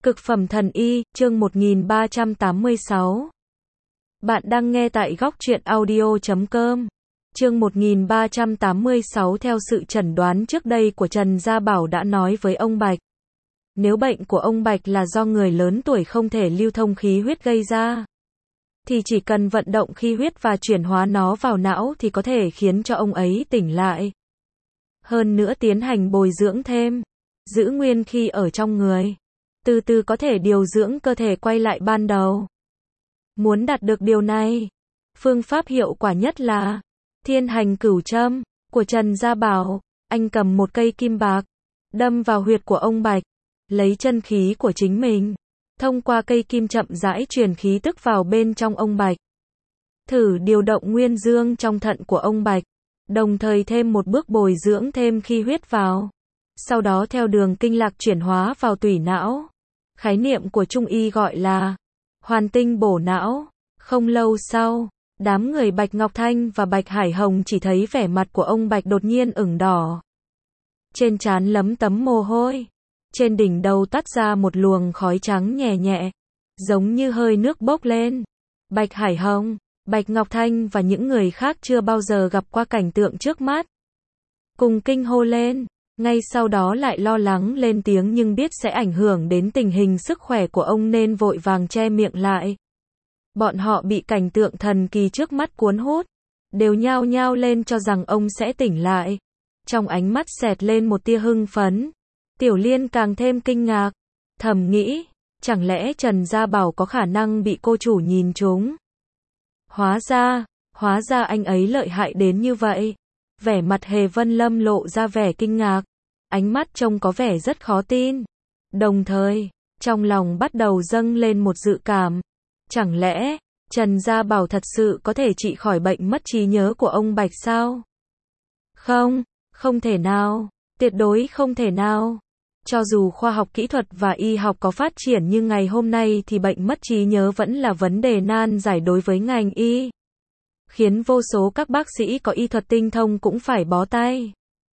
Cực phẩm thần y, chương 1386. Bạn đang nghe tại góc truyện audio.com. Chương 1386. Theo sự chẩn đoán trước đây của Trần Gia Bảo đã nói với ông Bạch. Nếu bệnh của ông Bạch là do người lớn tuổi không thể lưu thông khí huyết gây ra, thì chỉ cần vận động khí huyết và chuyển hóa nó vào não thì có thể khiến cho ông ấy tỉnh lại. Hơn nữa tiến hành bồi dưỡng thêm, giữ nguyên khí ở trong người, từ từ có thể điều dưỡng cơ thể quay lại ban đầu. Muốn đạt được điều này, phương pháp hiệu quả nhất là Thiên Hành Cửu Châm của Trần Gia Bảo. Anh cầm một cây kim bạc, đâm vào huyệt của ông Bạch, lấy chân khí của chính mình, thông qua cây kim chậm rãi truyền khí tức vào bên trong ông Bạch. Thử điều động nguyên dương trong thận của ông Bạch, đồng thời thêm một bước bồi dưỡng thêm khí huyết vào. Sau đó theo đường kinh lạc chuyển hóa vào tủy não. Khái niệm của Trung y gọi là hoàn tinh bổ não. Không lâu sau, đám người Bạch Ngọc Thanh và Bạch Hải Hồng chỉ thấy vẻ mặt của ông Bạch đột nhiên ửng đỏ. Trên trán lấm tấm mồ hôi. Trên đỉnh đầu toát ra một luồng khói trắng nhẹ nhẹ, giống như hơi nước bốc lên. Bạch Hải Hồng, Bạch Ngọc Thanh và những người khác chưa bao giờ gặp qua cảnh tượng trước mắt, cùng kinh hô lên. Ngay sau đó lại lo lắng lên tiếng nhưng biết sẽ ảnh hưởng đến tình hình sức khỏe của ông nên vội vàng che miệng lại. Bọn họ bị cảnh tượng thần kỳ trước mắt cuốn hút, đều nhao nhao lên cho rằng ông sẽ tỉnh lại. Trong ánh mắt xẹt lên một tia hưng phấn. Tiểu Liên càng thêm kinh ngạc, thầm nghĩ, chẳng lẽ Trần Gia Bảo có khả năng bị cô chủ nhìn trúng? Hóa ra anh ấy lợi hại đến như vậy. Vẻ mặt Hề Vân Lâm lộ ra vẻ kinh ngạc, ánh mắt trông có vẻ rất khó tin. Đồng thời, trong lòng bắt đầu dâng lên một dự cảm. Chẳng lẽ, Trần Gia Bảo thật sự có thể trị khỏi bệnh mất trí nhớ của ông Bạch sao? Không thể nào, tuyệt đối không thể nào. Cho dù khoa học kỹ thuật và y học có phát triển như ngày hôm nay thì bệnh mất trí nhớ vẫn là vấn đề nan giải đối với ngành y, khiến vô số các bác sĩ có y thuật tinh thông cũng phải bó tay.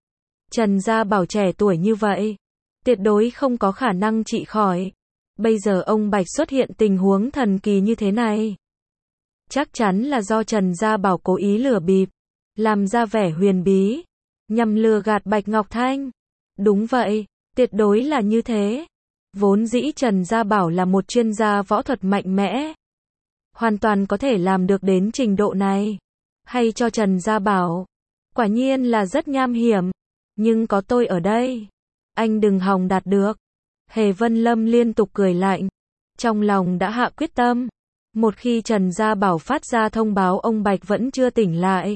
Trần Gia Bảo trẻ tuổi như vậy, tuyệt đối không có khả năng trị khỏi. Bây giờ ông Bạch xuất hiện tình huống thần kỳ như thế này, chắc chắn là do Trần Gia Bảo cố ý lừa bịp, làm ra vẻ huyền bí, nhằm lừa gạt Bạch Ngọc Thanh. Đúng vậy, tuyệt đối là như thế. Vốn dĩ Trần Gia Bảo là một chuyên gia võ thuật mạnh mẽ, hoàn toàn có thể làm được đến trình độ này. Hay cho Trần Gia Bảo, quả nhiên là rất nham hiểm. Nhưng có tôi ở đây, anh đừng hòng đạt được. Hề Vân Lâm liên tục cười lạnh, trong lòng đã hạ quyết tâm. Một khi Trần Gia Bảo phát ra thông báo ông Bạch vẫn chưa tỉnh lại,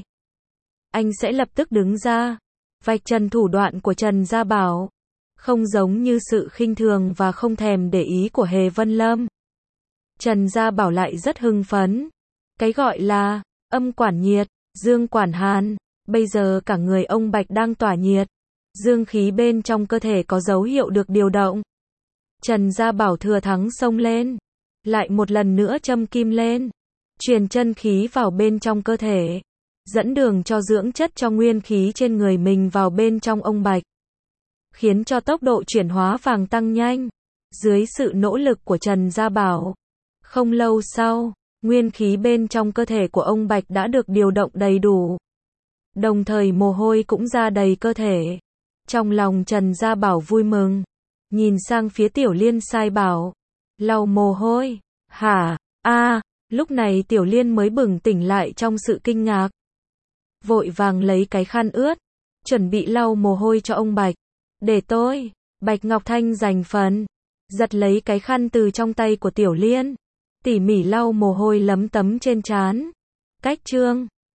anh sẽ lập tức đứng ra, vạch trần thủ đoạn của Trần Gia Bảo. Không giống như sự khinh thường và không thèm để ý của Hề Vân Lâm, Trần Gia Bảo lại rất hưng phấn. Cái gọi là âm quản nhiệt, dương quản hàn. Bây giờ cả người ông Bạch đang tỏa nhiệt, dương khí bên trong cơ thể có dấu hiệu được điều động. Trần Gia Bảo thừa thắng xông lên, lại một lần nữa châm kim lên, truyền chân khí vào bên trong cơ thể, dẫn đường cho dưỡng chất cho nguyên khí trên người mình vào bên trong ông Bạch, khiến cho tốc độ chuyển hóa vàng tăng nhanh. Dưới sự nỗ lực của Trần Gia Bảo, không lâu sau, nguyên khí bên trong cơ thể của ông Bạch đã được điều động đầy đủ, đồng thời mồ hôi cũng ra đầy cơ thể. Trong lòng Trần Gia Bảo vui mừng, nhìn sang phía Tiểu Liên sai bảo, lau mồ hôi. Hả? Lúc này Tiểu Liên mới bừng tỉnh lại trong sự kinh ngạc, vội vàng lấy cái khăn ướt, chuẩn bị lau mồ hôi cho ông Bạch. Để tôi. Bạch Ngọc Thanh giành phần, giật lấy cái khăn từ trong tay của Tiểu Liên, tỉ mỉ lau mồ hôi lấm tấm trên trán. Cách chương